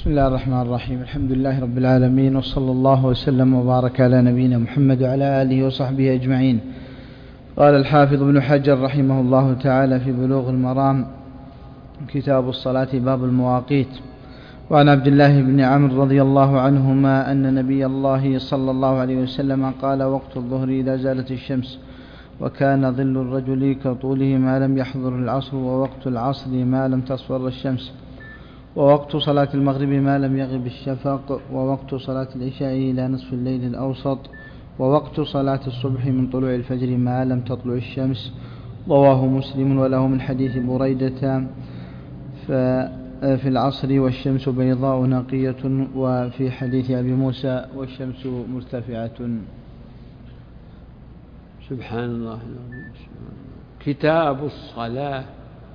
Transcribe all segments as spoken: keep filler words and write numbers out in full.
بسم الله الرحمن الرحيم. الحمد لله رب العالمين، وصلى الله وسلم وبارك على نبينا محمد وعلى آله وصحبه أجمعين. قال الحافظ ابن حجر رحمه الله تعالى في بلوغ المرام كتاب الصلاة باب المواقيت. وعن عبد الله بن عمرو رضي الله عنهما أن نبي الله صلى الله عليه وسلم قال: وقت الظهر إذا زالت الشمس، وكان ظل الرجل كطوله ما لم يحضر العصر، ووقت العصر ما لم تصفر الشمس، ووقت صلاة المغرب ما لم يغب الشفق، ووقت صلاة العشاء إلى نصف الليل الأوسط، ووقت صلاة الصبح من طلوع الفجر ما لم تطلع الشمس. رواه مسلم وله من حديث بريدة في العصر والشمس بيضاء نقية، وفي حديث أبي موسى والشمس مرتفعة. سبحان الله. كتاب الصلاة.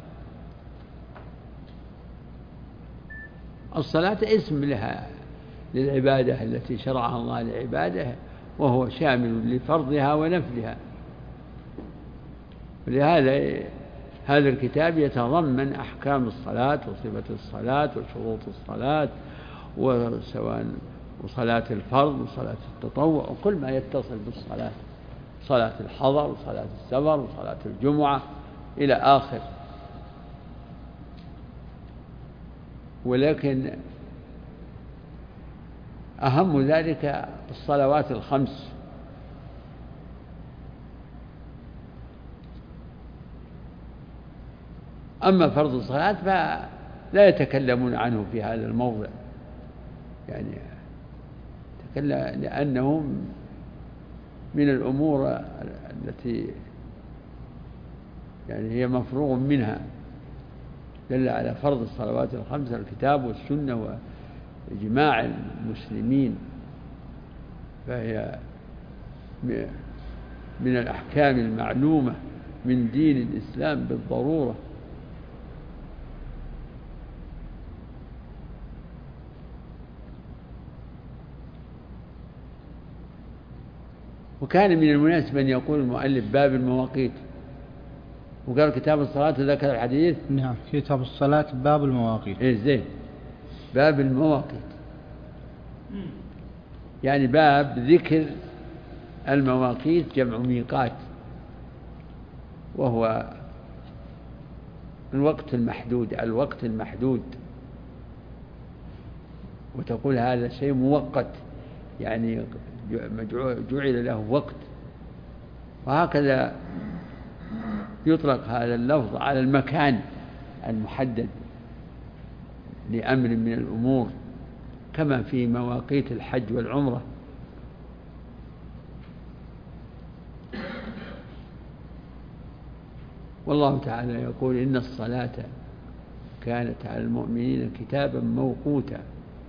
الصلاة اسم لها للعبادة التي شرعها الله لعباده، وهو شامل لفرضها ونفلها. ولهذا هذا الكتاب يتضمن أحكام الصلاة وصفة الصلاة وشروط الصلاة، وسواء وصلاة الفرض وصلاة التطوع وكل ما يتصل بالصلاة، صلاة الحضر وصلاة السفر وصلاة الجمعة إلى آخر. ولكن أهم ذلك الصلوات الخمس. أما فرض الصلاة فلا يتكلمون عنه في هذا الموضع، يعني لأنه من الأمور التي يعني هي مفروغ منها. دل على فرض الصلوات الخمس الكتاب والسنة وإجماع المسلمين، فهي من الأحكام المعلومة من دين الإسلام بالضرورة. وكان من المناسب أن يقول المؤلف باب المواقيت، وقال كتاب الصلاة وذكر الحديث. نعم، كتاب الصلاة باب المواقيت. إيه زين، باب المواقيت يعني باب ذكر المواقيت، جمع ميقات، وهو الوقت المحدود الوقت المحدود وتقول هذا شيء مؤقت، يعني جعل له وقت. وهكذا يطلق هذا اللفظ على المكان المحدد لأمر من الأمور، كما في مواقيت الحج والعمرة. والله تعالى يقول: إن الصلاة كانت على المؤمنين كتابا موقوتا.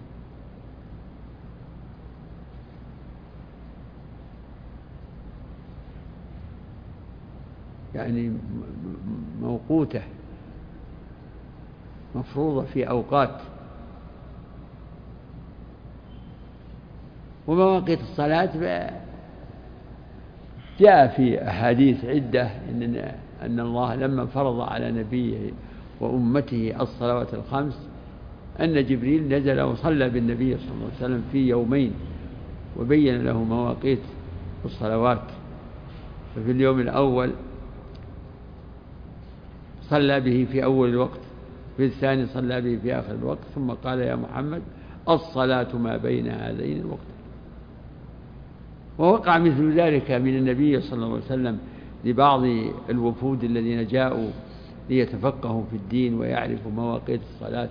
يعني موقوتة، مفروضة في أوقات. ومواقيت الصلاة جاء في أحاديث عدة إن أن الله لما فرض على نبيه وأمته الصلوات الخمس أن جبريل نزل وصلى بالنبي صلى الله عليه وسلم في يومين، وبين له مواقيت الصلوات. ففي اليوم الأول صلى به في أول الوقت، في الثاني صلى به في آخر الوقت، ثم قال: يا محمد الصلاة ما بين هذين الوقت. ووقع مثل ذلك من النبي صلى الله عليه وسلم لبعض الوفود الذين جاءوا ليتفقهوا في الدين ويعرفوا مواقيت الصلاة.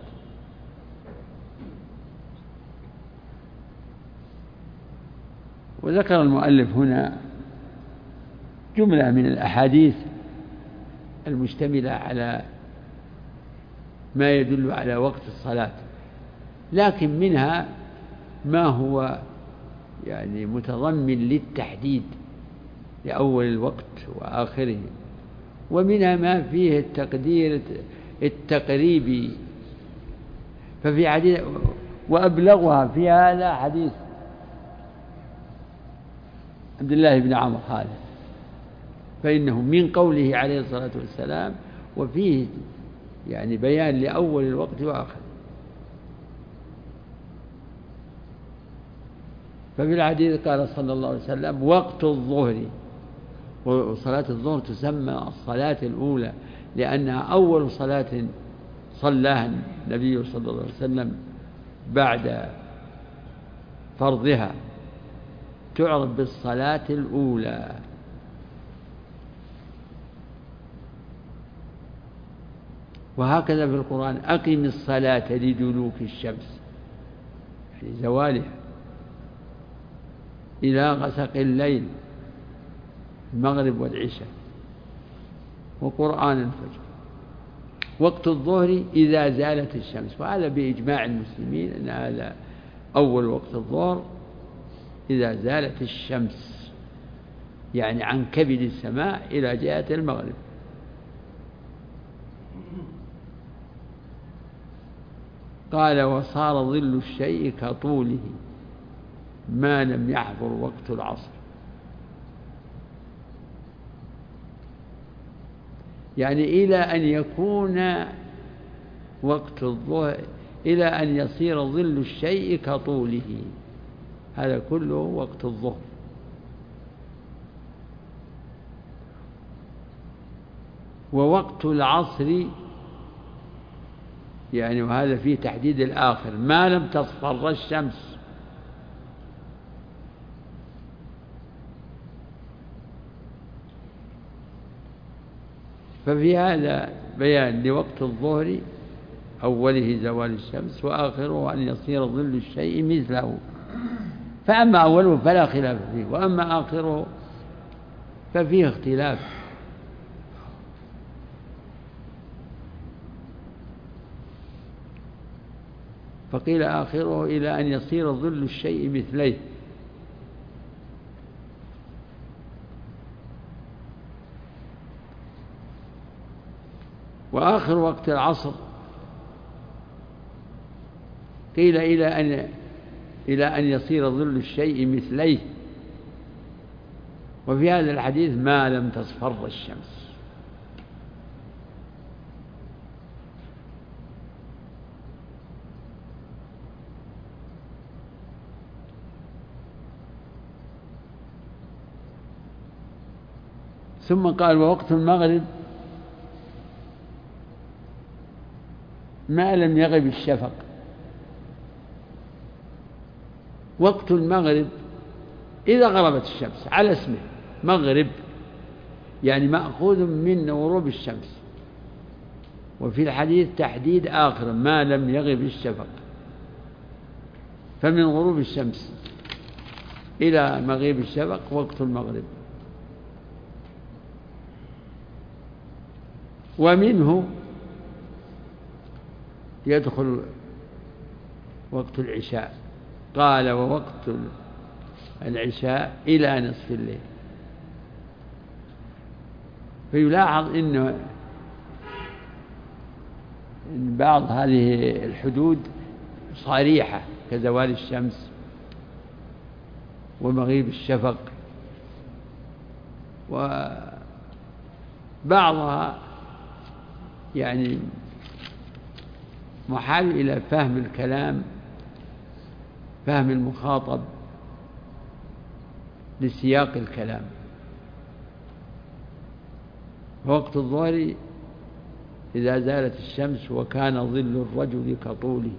وذكر المؤلف هنا جملة من الأحاديث المشتملة على ما يدل على وقت الصلاة، لكن منها ما هو يعني متضمن للتحديد لأول الوقت وآخره، ومنها ما فيه التقدير التقريبي. ففي حديث وأبلغها في هذا حديث عبد الله بن عمرو هذا، فإنه من قوله عليه الصلاة والسلام، وفيه يعني بيان لأول الوقت وآخر. ففي الحديث قال صلى الله عليه وسلم وقت الظهر، وصلاة الظهر تسمى الصلاة الأولى لأنها أول صلاة صلاها النبي صلى الله عليه وسلم بعد فرضها، تعرف بالصلاة الأولى. وهكذا في القرآن أقم الصلاة لدلوك الشمس في زوالها إلى غسق الليل، المغرب والعشاء، وقرآن الفجر. وقت الظهر إذا زالت الشمس، وهذا بإجماع المسلمين أن هذا أول وقت الظهر إذا زالت الشمس، يعني عن كبد السماء إلى جهة المغرب. قال وصار ظل الشيء كطوله ما لم يحضر وقت العصر، يعني إلى أن يكون وقت الظهر، إلى أن يصير ظل الشيء كطوله، هذا كله وقت الظهر. ووقت العصر يعني وهذا فيه تحديد الآخر ما لم تصفر الشمس، ففي هذا بيان لوقت الظهر أوله زوال الشمس وآخره أن يصير ظل الشيء مثله، فأما أوله فلا خلاف فيه، وأما آخره ففيه اختلاف. فقيل آخره إلى أن يصير ظل الشيء مثليه، وآخر وقت العصر قيل إلى أن إلى أن يصير ظل الشيء مثليه، وفي هذا الحديث ما لم تصفر الشمس. ثم قال ووقت المغرب ما لم يغب الشفق. وقت المغرب إذا غربت الشمس على اسمه مغرب، يعني مأخوذ من غروب الشمس. وفي الحديث تحديد آخر ما لم يغب الشفق، فمن غروب الشمس إلى مغيب الشفق وقت المغرب، ومنه يدخل وقت العشاء. قال ووقت العشاء إلى نصف الليل. فيلاحظ إنه إن بعض هذه الحدود صريحة كزوال الشمس ومغيب الشفق، وبعضها يعني محال إلى فهم الكلام، فهم المخاطب لسياق الكلام. وقت الظهر إذا زالت الشمس وكان ظل الرجل كطوله،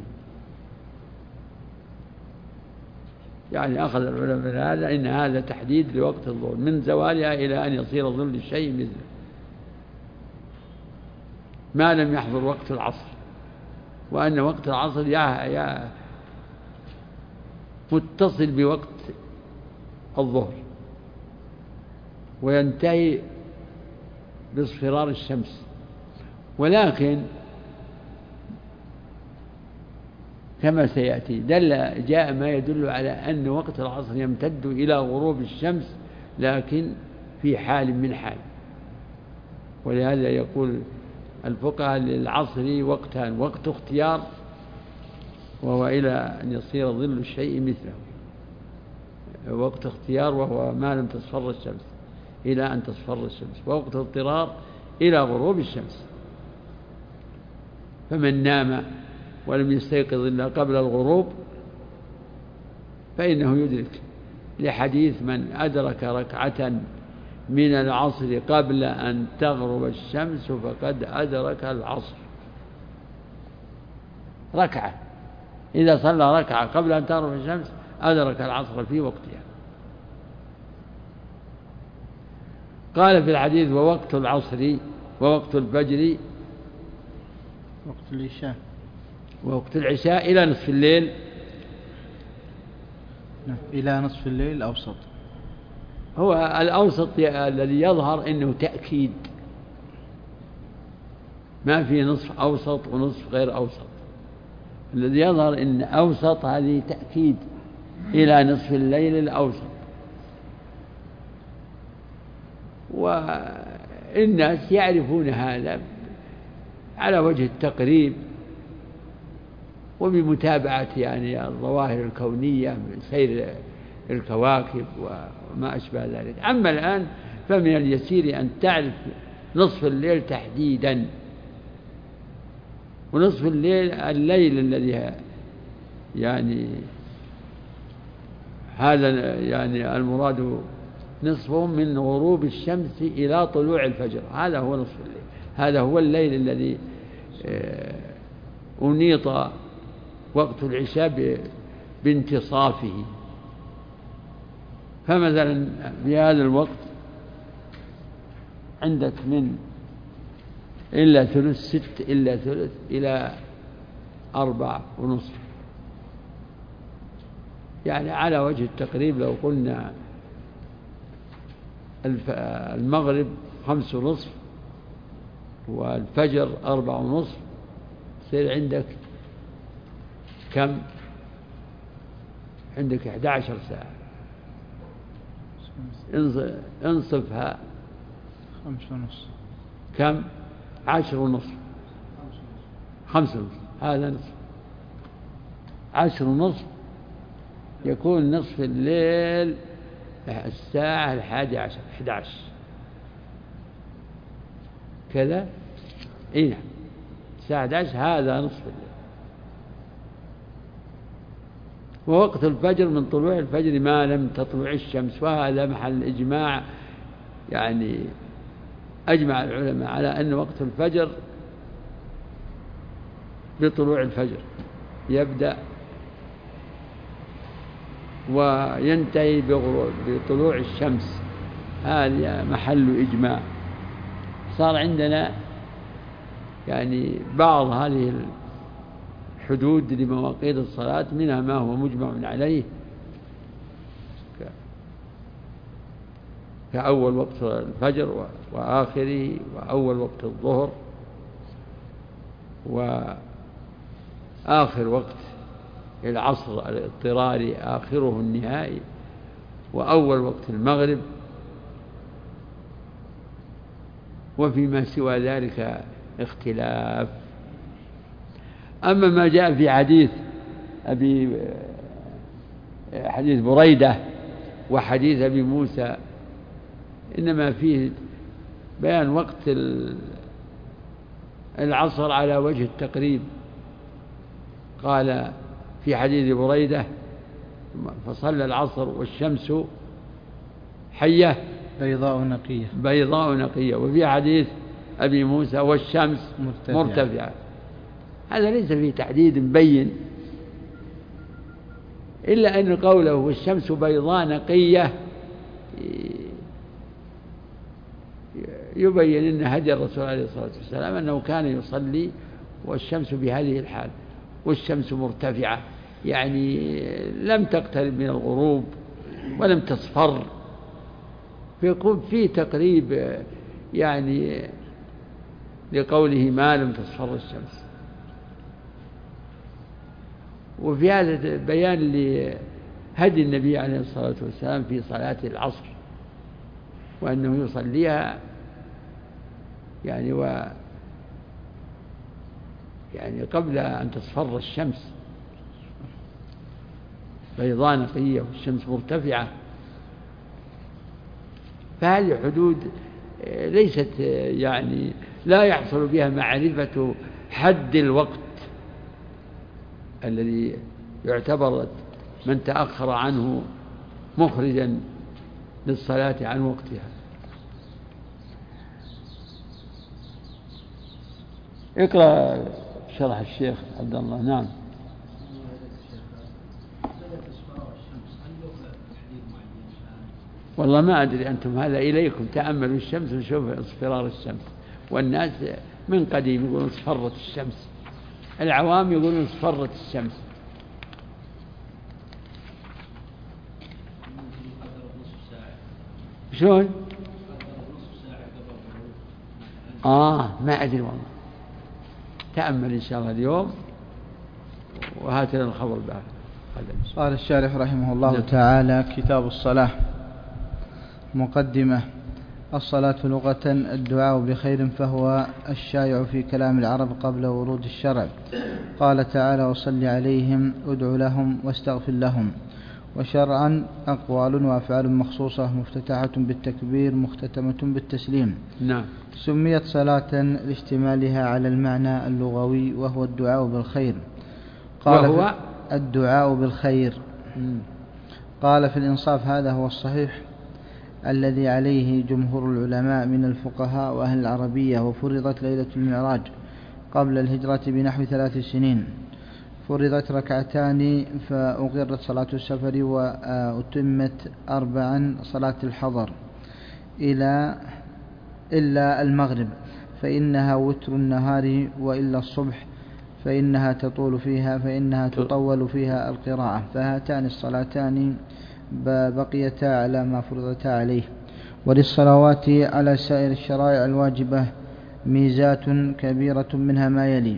يعني أخذ العلماء من هذا إن هذا تحديد لوقت الظهر من زوالها إلى أن يصير ظل الشيء مثله، ما لم يحضر وقت العصر، وأن وقت العصر يا يا متصل بوقت الظهر وينتهي باصفرار الشمس. ولكن كما سيأتي دل جاء ما يدل على أن وقت العصر يمتد إلى غروب الشمس، لكن في حال من حال. ولهذا يقول الفقهاء للعصر وقتان: وقت اختيار وهو إلى أن يصير ظل الشيء مثله، وقت اختيار وهو ما لم تصفر الشمس إلى أن تصفر الشمس، ووقت اضطرار إلى غروب الشمس. فمن نام ولم يستيقظ إلا قبل الغروب فإنه يدرك لحديث من أدرك ركعة من العصر قبل أن تغرب الشمس فقد أدرك العصر. ركعة، إذا صلى ركعة قبل أن تغرب الشمس أدرك العصر في وقتها. قال في الحديث: ووقت العصر ووقت الفجر وقت العشاء ووقت العشاء إلى نصف الليل. إلى نصف الليل الأوسط. هو الأوسط الذي يظهر أنه تأكيد، ما في نصف أوسط ونصف غير أوسط. الذي يظهر أن أوسط هذه تأكيد إلى نصف الليل الأوسط. والناس يعرفون هذا على وجه التقريب وبمتابعة يعني الظواهر الكونية من سير الكواكب وما أشبه ذلك. أما الآن فمن اليسير أن تعرف نصف الليل تحديدا. ونصف الليل الليل الذي يعني هذا يعني المراد نصفه من غروب الشمس إلى طلوع الفجر، هذا هو نصف الليل. هذا هو الليل الذي أنيط وقت العشاء بانتصافه. فمثلا في هذا الوقت عندك من إلا ثلث ست إلا ثلث إلى أربع ونصف، يعني على وجه التقريب لو قلنا المغرب خمس ونصف والفجر أربع ونصف، يصير عندك كم؟ عندك إحدى عشر ساعة. انصفها خمس ونصف كم؟ عشر ونصف. خمس ونصف هذا نصف. عشر ونصف يكون نصف الليل الساعة الحادي عشر إحدى عشر كذا. إيه نعم، الساعة إحدى عشر هذا نصف الليل. ووقت الفجر من طلوع الفجر ما لم تطلع الشمس، وهذا محل إجماع، يعني أجمع العلماء على أن وقت الفجر بطلوع الفجر يبدأ وينتهي بطلوع الشمس، هذا محل إجماع. صار عندنا يعني بعض هذه الحدود لمواقيت الصلاة، منها ما هو مجمع عليه كأول وقت الفجر وآخره، وأول وقت الظهر، وآخر وقت العصر الاضطراري آخره النهائي، وأول وقت المغرب، وفيما سوى ذلك اختلاف. أما ما جاء في حديث أبي حديث بريدة وحديث أبي موسى إنما فيه بيان وقت العصر على وجه التقريب. قال في حديث بريدة: فصلى العصر والشمس حية بيضاء نقية بيضاء نقية. وفي حديث أبي موسى: والشمس مرتفعة, مرتفعة. هذا ليس فيه تحديد مبين، إلا أن قوله والشمس بيضاء نقية يبين أن هدي الرسول عليه الصلاة والسلام أنه كان يصلي والشمس بهذه الحال، والشمس مرتفعة، يعني لم تقترب من الغروب ولم تصفر، فيكون فيه تقريب يعني لقوله ما لم تصفر الشمس. وفي هذا بيان لهدي النبي عليه الصلاة والسلام في صلاة العصر، وأنه يصليها يعني و يعني قبل أن تصفر الشمس بيضاء نقية والشمس مرتفعة. فهذه حدود ليست يعني لا يحصل بها معرفة حد الوقت الذي يعتبر من تأخر عنه مخرجا للصلاة عن وقتها. اقرأ شرح الشيخ عبد الله. نعم. والله ما أدري، أنتم هذا إليكم، تأملوا الشمس وشوفوا اصفرار الشمس، والناس من قديم يقولون اصفرت الشمس، العوام يقولون اصفرت الشمس. شلون؟ آه ما أدري والله، تأمل إن شاء الله اليوم وهات لنا الخبر بعد. قال الشارح رحمه الله تعالى: كتاب الصلاة. مقدمة. الصلاة لغة الدعاء بخير، فهو الشائع في كلام العرب قبل ورود الشرع. قال تعالى: وصل عليهم ادع لهم واستغفر لهم. وشرعا أقوال وأفعال مخصوصة مفتتحة بالتكبير مختتمة بالتسليم. نعم. سميت صلاة لاشتمالها على المعنى اللغوي وهو الدعاء بالخير. قال وهو الدعاء بالخير. قال في الإنصاف: هذا هو الصحيح الذي عليه جمهور العلماء من الفقهاء وأهل العربية. وفرضت ليلة المعراج قبل الهجرة بنحو ثلاث سنين. فرضت ركعتان فأقرت صلاة السفر وأتمت أربعا صلاة الحضر إلى إلا المغرب فإنها وتر النهار، وإلا الصبح فإنها تطول فيها فإنها تطول فيها القراءة. فهاتان الصلاتان بقيتا على ما فرضتا عليه. وللصلوات على سائر الشرائع الواجبة ميزات كبيرة، منها ما يلي: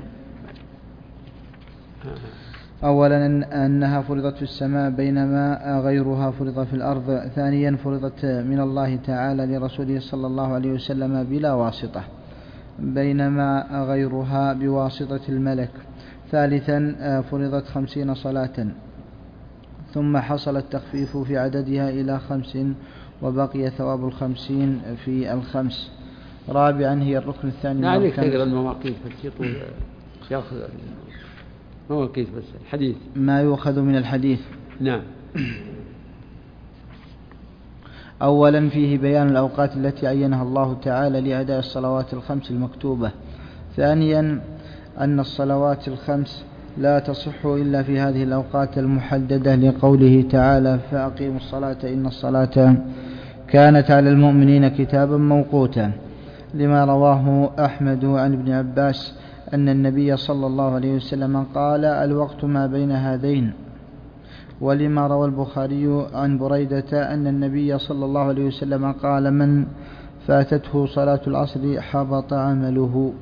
أولا أنها فرضت في السماء بينما غيرها فرض في الأرض. ثانيا فرضت من الله تعالى لرسوله صلى الله عليه وسلم بلا واسطة بينما غيرها بواسطة الملك. ثالثا فرضت خمسين صلاة ثم حصل التخفيف في عددها إلى خمس وبقي ثواب الخمسين في الخمس. رابعا هي الركن الثاني. لا عليك تقرأ المواقيت فالشيطان يأخذ مواقيت بس الحديث ما يؤخذ من الحديث. نعم. أولا فيه بيان الأوقات التي عينها الله تعالى لأداء الصلوات الخمس المكتوبة. ثانيا أن الصلوات الخمس لا تصح إلا في هذه الأوقات المحددة، لقوله تعالى: فأقيموا الصلاة إن الصلاة كانت على المؤمنين كتابا موقوتا. لما رواه أحمد عن ابن عباس أن النبي صلى الله عليه وسلم قال: الوقت ما بين هذين. ولما روى البخاري عن بريدة أن النبي صلى الله عليه وسلم قال: من فاتته صلاة العصر حبط عمله.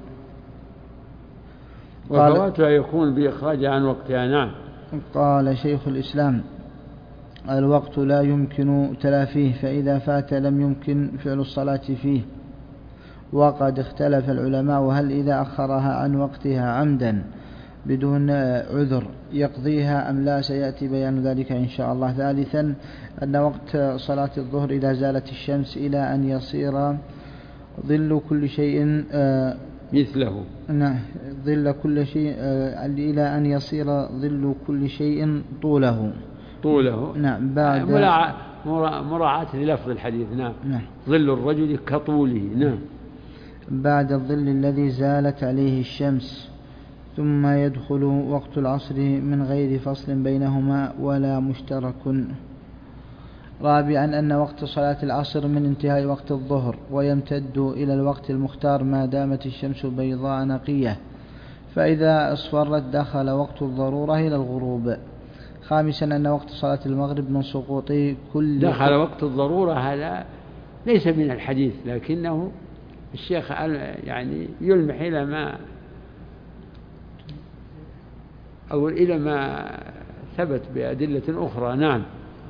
وفواتها يكون بإخراجها عن وقتها. نعم. قال شيخ الإسلام: الوقت لا يمكن تلافيه، فإذا فات لم يمكن فعل الصلاة فيه. وقد اختلف العلماء هل إذا أخرها عن وقتها عمدا بدون عذر يقضيها أم لا، سيأتي بيان ذلك إن شاء الله. ثالثا أن وقت صلاة الظهر إذا زالت الشمس إلى أن يصير ظل كل شيء مثله نعم ظل كل شيء إلى أن يصير ظل كل شيء طوله طوله نعم بعد مراعاة للفظ الحديث. نعم. نعم. ظل الرجل كطوله. نعم. بعد الظل الذي زالت عليه الشمس. ثم يدخل وقت العصر من غير فصل بينهما ولا مشترك. رابعا أن وقت صلاة العصر من انتهاء وقت الظهر، ويمتد إلى الوقت المختار ما دامت الشمس بيضاء نقية، فإذا أصفرت دخل وقت الضرورة إلى الغروب. خامسا أن وقت صلاة المغرب من سقوط كل دخل وقت الضرورة، هذا ليس من الحديث، لكنه الشيخ يعني يلمح إلى ما أو إلى ما ثبت بأدلة أخرى. نعم.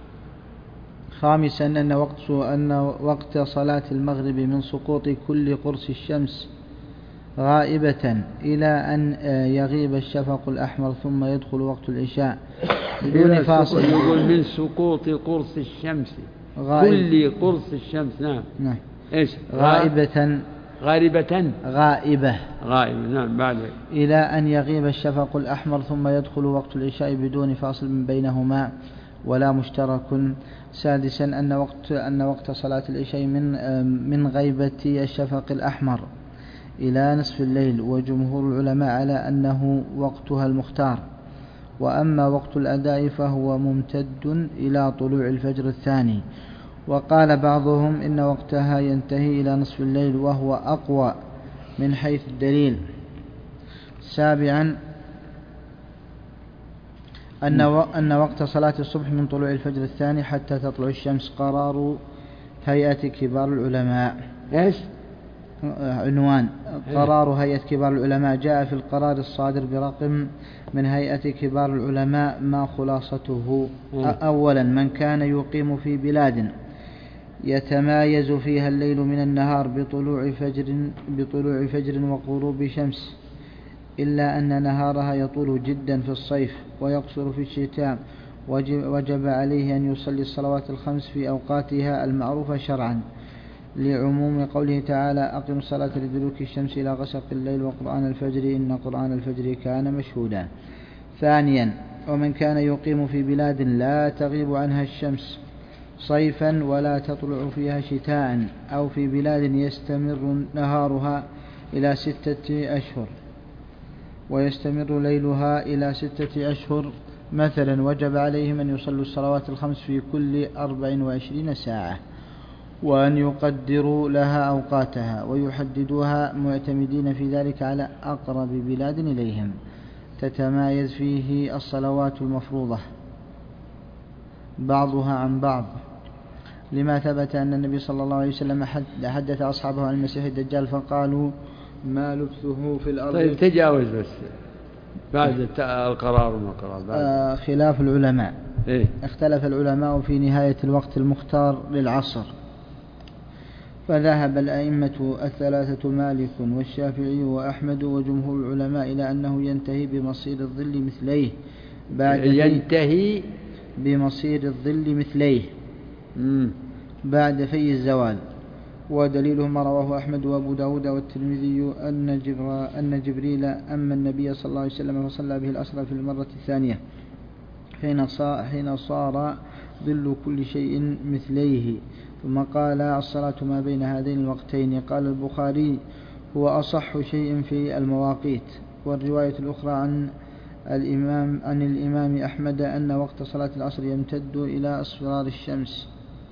خامسا أن وقت أن وقت صلاة المغرب من سقوط كل قرص الشمس غائبة إلى أن يغيب الشفق الأحمر ثم يدخل وقت العشاء بدون فاصل. يقول من سقوط قرص الشمس غائب. كل قرص الشمس. نعم. نعم. إيش؟ غائبة غائبة غائبة غائبة. نعم. بعد إلى أن يغيب الشفق الأحمر ثم يدخل وقت العشاء بدون فاصل من بينهما. ولا مشترك. سادسا أن وقت أن وقت صلاة العشاء من من غيبة الشفق الأحمر إلى نصف الليل، وجمهور العلماء على أنه وقتها المختار. وأما وقت الأداء فهو ممتد إلى طلوع الفجر الثاني. وقال بعضهم إن وقتها ينتهي إلى نصف الليل، وهو أقوى من حيث الدليل. سابعا أن أن وقت صلاة الصبح من طلوع الفجر الثاني حتى تطلع الشمس. قرار هيئة كبار العلماء. إيش؟ عنوان: قرار هيئة كبار العلماء. جاء في القرار الصادر برقم من هيئة كبار العلماء ما خلاصته: أولا، من كان يقيم في بلاد يتمايز فيها الليل من النهار بطلوع فجر بطلوع فجر وغروب شمس، إلا أن نهارها يطول جدا في الصيف ويقصر في الشتاء، وجب عليه أن يصلي الصلوات الخمس في أوقاتها المعروفة شرعا، لعموم قوله تعالى: أقم الصلاة لدلوك الشمس إلى غسق الليل وقرآن الفجر إن قرآن الفجر كان مشهودا. ثانيا، ومن كان يقيم في بلاد لا تغيب عنها الشمس صيفا ولا تطلع فيها شتاء، أو في بلاد يستمر نهارها إلى ستة أشهر ويستمر ليلها إلى ستة أشهر مثلا، وجب عليهم أن يصلوا الصلوات الخمس في كل أربع وعشرين ساعة، وأن يقدروا لها أوقاتها ويحددوها معتمدين في ذلك على أقرب بلاد إليهم تتمايز فيه الصلوات المفروضة بعضها عن بعض، لما ثبت أن النبي صلى الله عليه وسلم حدث أصحابه عن المسيح الدجال فقالوا: ما لبثه في الأرض. طيب تجاوز بس بعد القرار والقرار بعد. آه خلاف العلماء. إيه؟ اختلف العلماء في نهاية الوقت المختار للعصر، فذهب الأئمة الثلاثة مالك والشافعي وأحمد وجمهور العلماء إلى أنه ينتهي بمصير الظل مثليه بعد ينتهي بمصير الظل مثليه مم. بعد في الزوال. ودليله ما رواه أحمد وأبو داود والترمذي أن, جبر أن جبريل أما النبي صلى الله عليه وسلم فصلى به الأسرى في المرة الثانية حين صار ظل كل شيء مثليه، ثم قال: الصلاة ما بين هذين الوقتين. قال البخاري: هو أصح شيء في المواقيت. والرواية الأخرى عن الإمام عن الإمام أحمد أن وقت صلاة العصر يمتد إلى أصفرار الشمس،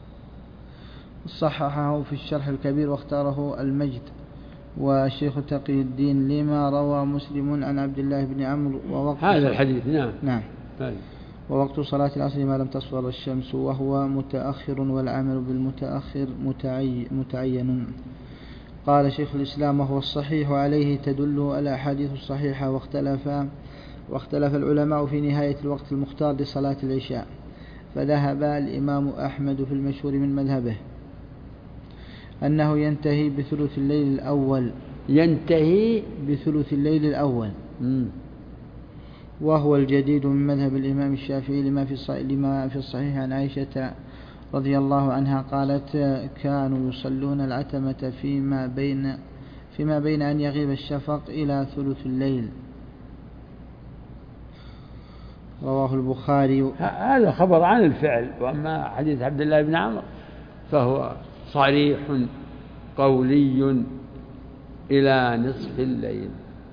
صححه في الشرح الكبير واختاره المجد والشيخ تقي الدين لما روى مسلم عن عبد الله بن عمرو. ووقت هذا الحديث نعم نعم ووقت صلاة العصر ما لم تصفر الشمس، وهو متأخر، والعمل بالمتأخر متعي متعين. قال شيخ الإسلام: وهو الصحيح عليه تدل الأحاديث الصحيحة. واختلف واختلف العلماء في نهاية الوقت المختار لصلاة العشاء، فذهب الإمام أحمد في المشهور من مذهبه أنه ينتهي بثلث الليل الأول ينتهي بثلث الليل الأول م. وهو الجديد من مذهب الإمام الشافعي لما في لما في الصحيح عن عائشة رضي الله عنها قالت: كانوا يصلون العتمة فيما بين فيما بين أن يغيب الشفق إلى ثلث الليل. رواه البخاري. هذا خبر عن الفعل. وأما حديث عبد الله بن عمرو فهو صريح قولي إلى نصف الليل.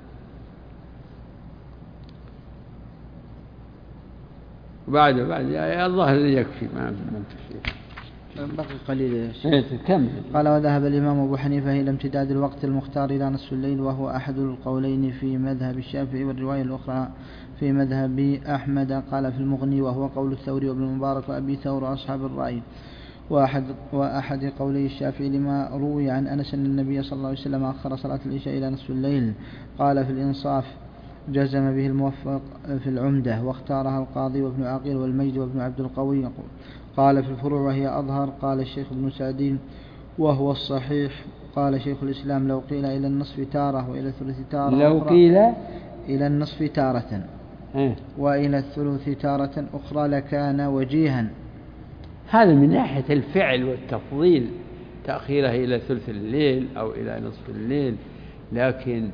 بعد بعد الظاهر يكفي ما في شيء بقي قليل. كم قال: وذهب الإمام أبو حنيفة إلى امتداد الوقت المختار إلى نصف الليل، وهو أحد القولين في مذهب الشافعي، والرواية الأخرى في مذهب أحمد. قال في المغني: وهو قول الثوري وابن المبارك وأبي ثور وأصحاب الرأي. وأحد, وأحد قولي الشافعي لما روي عن أنس أن النبي صلى الله عليه وسلم أخر صلاة العشاء إلى نصف الليل. قال في الإنصاف: جزم به الموفق في العمدة، واختارها القاضي وابن عقيل والمجد وابن عبد القوي. قال في الفروع: وهي أظهر. قال الشيخ ابن سعدين: وهو الصحيح. قال شيخ الإسلام: لو قيل إلى النصف تارة وإلى الثلث تارة لو أخرى قيل إلى النصف تارة وإلى الثلث تارة أخرى لكان وجيها. هذا من ناحية الفعل والتفضيل، تأخيره إلى ثلث الليل أو إلى نصف الليل، لكن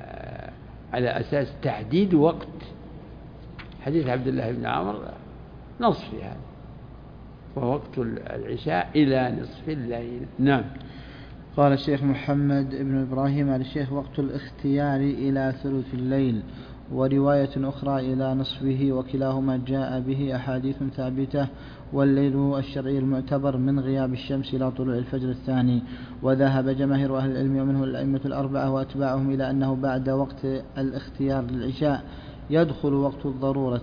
على أساس تحديد وقت. حديث عبد الله بن عمرو نصف يعني، ووقت العشاء إلى نصف الليل. نعم. قال الشيخ محمد بن إبراهيم على الشيخ وقت الاختيار إلى ثلث الليل، ورواية أخرى إلى نصفه، وكلاهما جاء به أحاديث ثابتة. والليل الشرعي المعتبر من غياب الشمس إلى طلوع الفجر الثاني. وذهب جماهير أهل العلم ومنه الأئمة الأربعة وأتباعهم إلى أنه بعد وقت الاختيار للعشاء يدخل وقت الضرورة.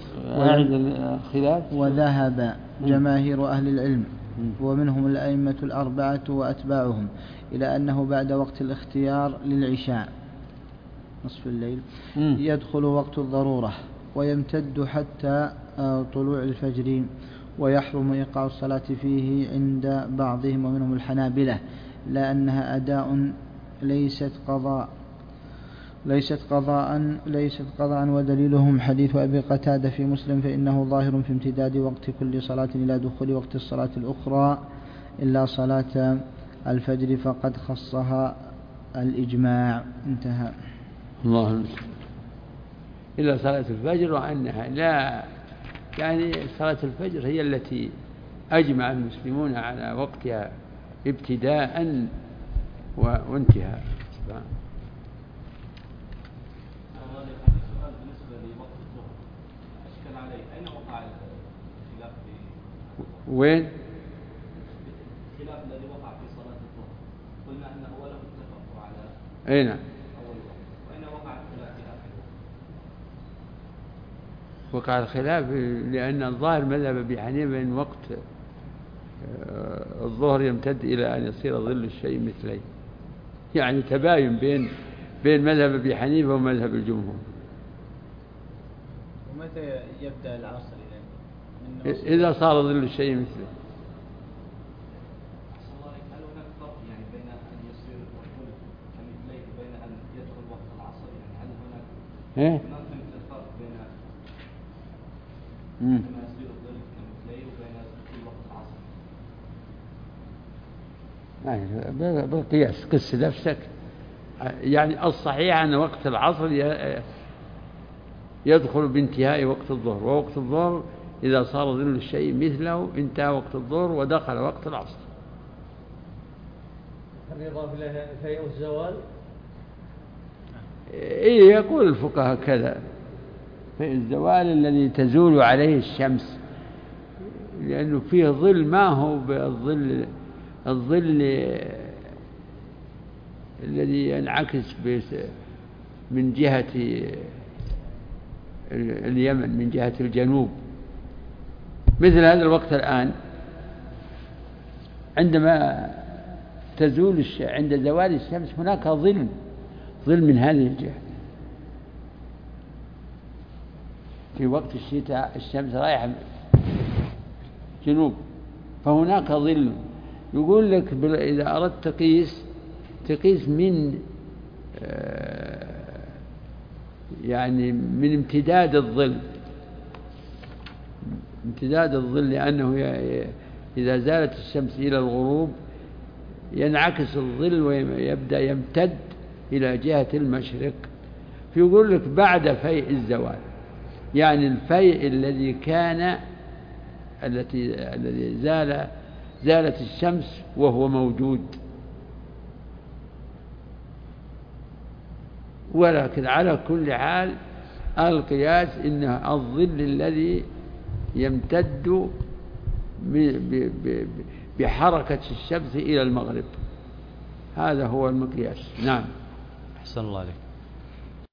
وذهب جماهير أهل العلم ومنهم الأئمة الأربعة وأتباعهم إلى أنه بعد وقت الاختيار للعشاء نصف الليل يدخل وقت الضرورة ويمتد حتى طلوع الفجر، ويحرم إيقاع الصلاة فيه عند بعضهم ومنهم الحنابلة، لأنها أداء ليست قضاء ليست قضاء ليست قضاء ودليلهم حديث أبي قتادة في مسلم: فإنه ظاهر في امتداد وقت كل صلاة إلى دخول وقت الصلاة الأخرى إلا صلاة الفجر فقد خصها الإجماع. انتهى. الله المستعان. إلا صلاة الفجر، وأنها لا يعني صلاة الفجر هي التي أجمع المسلمون على وقتها ابتداء وانتهاء. وين؟ الخلاف الذي وقع في صلاة الظهر قلنا أنه أوله اتفقوا على أين؟ أول وقت، وأين وقع الخلاف في آخر وقت؟ وقع الخلاف لأن الظاهر مذهب أبي حنيفة أن وقت الظهر يمتد إلى أن يصير ظل الشيء مثليه، يعني تباين بين بين مذهب أبي حنيفة ومذهب الجمهور. ومتى يبدأ العصر؟ إذا صار ظل الشيء مثله. هل هناك فرق يعني بين أن يصير الظل كمثليه وبين أن يدخل وقت العصر؟ يعني هل هناك إيه؟ هناك فرق بين أن يصير الظل كمثليه وبين دخول وقت العصر؟ بالقياس قس نفسك. يعني الصحيح أن وقت العصر يدخل بانتهاء وقت الظهر، ووقت الظهر إذا صار ظل الشيء مثله انتهى وقت الظهر ودخل وقت العصر. هل يضاف إليها فيء الزوال؟ إيه، يقول الفقهاء كذا: فيء الزوال الذي تزول عليه الشمس، لأنه فيه ظل ما هو بالظل الظل الذي ينعكس من جهة اليمن من جهة الجنوب، مثل هذا الوقت الآن عندما تزول الش... عند زوال الشمس هناك ظل ظل من هذه الجهة. في وقت الشتاء الشمس رايحة جنوب، فهناك ظل. يقول لك إذا أردت تقيس تقيس من يعني من امتداد الظل امتداد الظل لأنه إذا زالت الشمس إلى الغروب ينعكس الظل ويبدأ يمتد إلى جهة المشرق. فيقول لك بعد فيء الزوال، يعني الفيء الذي كان التي الذي زال زالت الشمس وهو موجود. ولكن على كل حال القياس إنه الظل الذي يمتد بحركة الشمس إلى المغرب، هذا هو المقياس. نعم. أحسن الله عليك.